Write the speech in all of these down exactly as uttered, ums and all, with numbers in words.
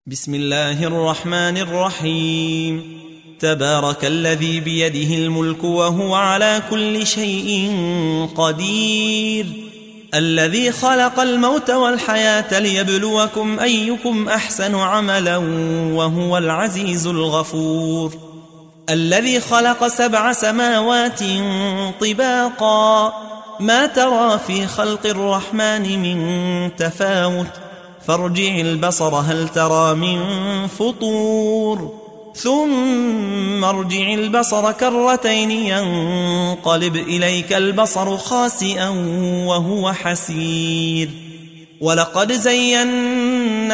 بسم الله الرحمن الرحيم. تبارك الذي بيده الملك وهو على كل شيء قدير، الذي خلق الموت والحياة ليبلوكم أيكم أحسن عملا وهو العزيز الغفور، الذي خلق سبع سماوات طباقا ما ترى في خلق الرحمن من تفاوت، فارجع البصر هل ترى من فطور، ثم ارجع البصر كرتين ينقلب إليك البصر خاسئا وهو حسير. ولقد زينا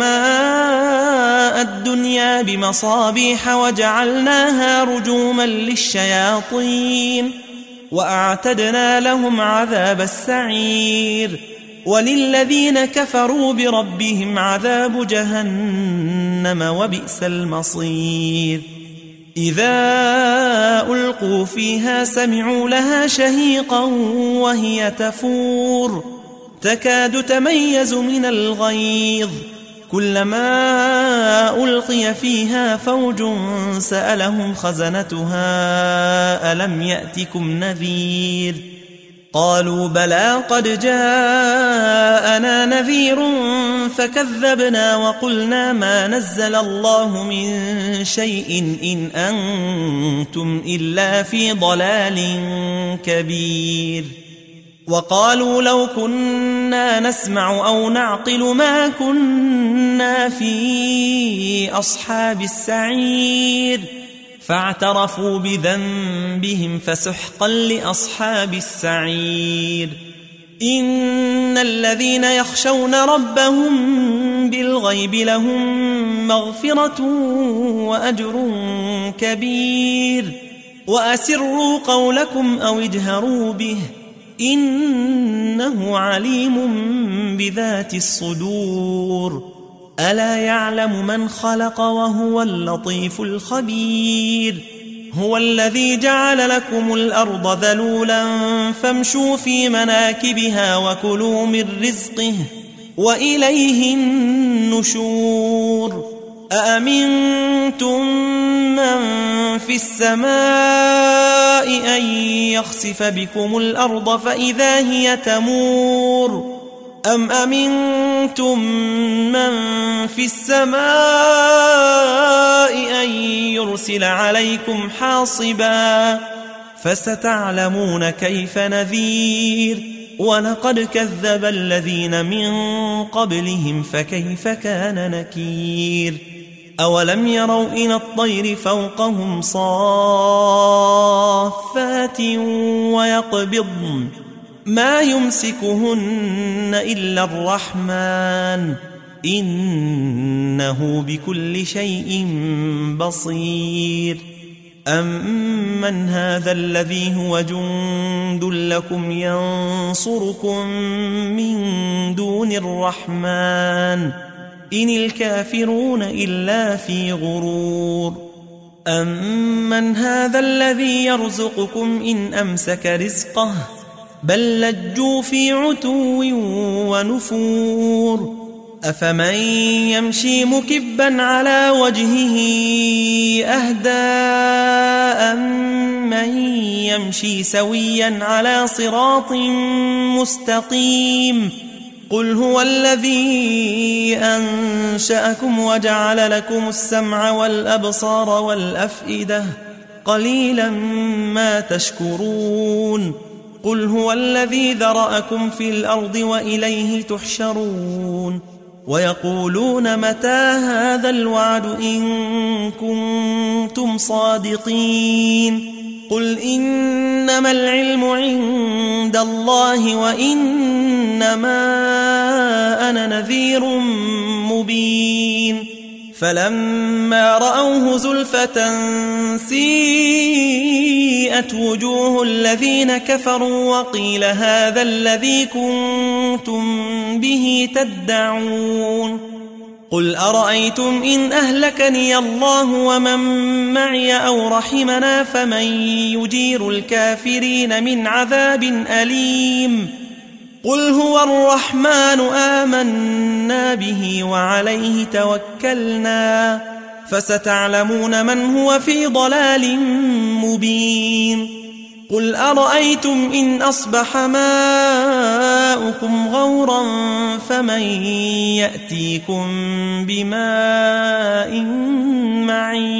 السماء الدنيا بمصابيح وجعلناها رجوما للشياطين وأعتدنا لهم عذاب السعير. وللذين كفروا بربهم عذاب جهنم وبئس المصير. إذا ألقوا فيها سمعوا لها شهيقا وهي تفور تكاد تميز من الغيظ، كلما ألقي فيها فوج سألهم خزنتها ألم يأتكم نذير؟ قالوا بلى قد جاءنا نذير فكذبنا وقلنا ما نزل الله من شيء إن أنتم إلا في ضلال كبير. وقالوا لو كنا نسمع أو نعقل ما كنا في أصحاب السعير، فاعترفوا بذنبهم فسحقا لأصحاب السعير. إن الذين يخشون ربهم بالغيب لهم مغفرة وأجر كبير. وأسروا قولكم أو اجهروا به إنه عليم بذات الصدور. ألا يعلم من خلق وهو اللطيف الخبير. هو الذي جعل لكم الأرض ذلولا فامشوا في مناكبها وكلوا من رزقه وإليه النشور. أأمنتم من في السماء أن يخسف بكم الأرض فإذا هي تمور، أم أمنتم من في السماء أن يرسل عليكم حاصبا، فستعلمون كيف نذير. ولقد كذب الذين من قبلهم فكيف كان نكير. أولم يروا إلى الطير فوقهم صافات ويقبضن ما يمسكهن إلا الرحمن إنه بكل شيء بصير. أمن هذا الذي هو جند لكم ينصركم من دون الرحمن إن الكافرون إلا في غرور. أمن هذا الذي يرزقكم إن أمسك رزقه بل لجوا في عتو ونفور. أفمن يمشي مكبا على وجهه أهدى أمن يمشي سويا على صراط مستقيم. قل هو الذي أنشأكم وجعل لكم السمع والأبصار والأفئدة قليلا ما تشكرون. قل هو الذي ذرأكم في الأرض وإليه تحشرون. ويقولون متى هذا الوعد إن كنتم صادقين. قل إنما العلم عند الله وإنما أنا نذير مبين. فلما رأوه زلفة سيئت وجوه الذين كفروا وقيل هذا الذي كنتم به تدعون. قل أرأيتم إن أهلكني الله ومن معي أو رحمنا فمن يجير الكافرين من عذاب أليم. قل هو الرحمن آمنا به وعليه توكلنا فستعلمون من هو في ضلال مبين قل أرأيتم إن أصبح ماؤكم غورا فمن يأتيكم بماء معين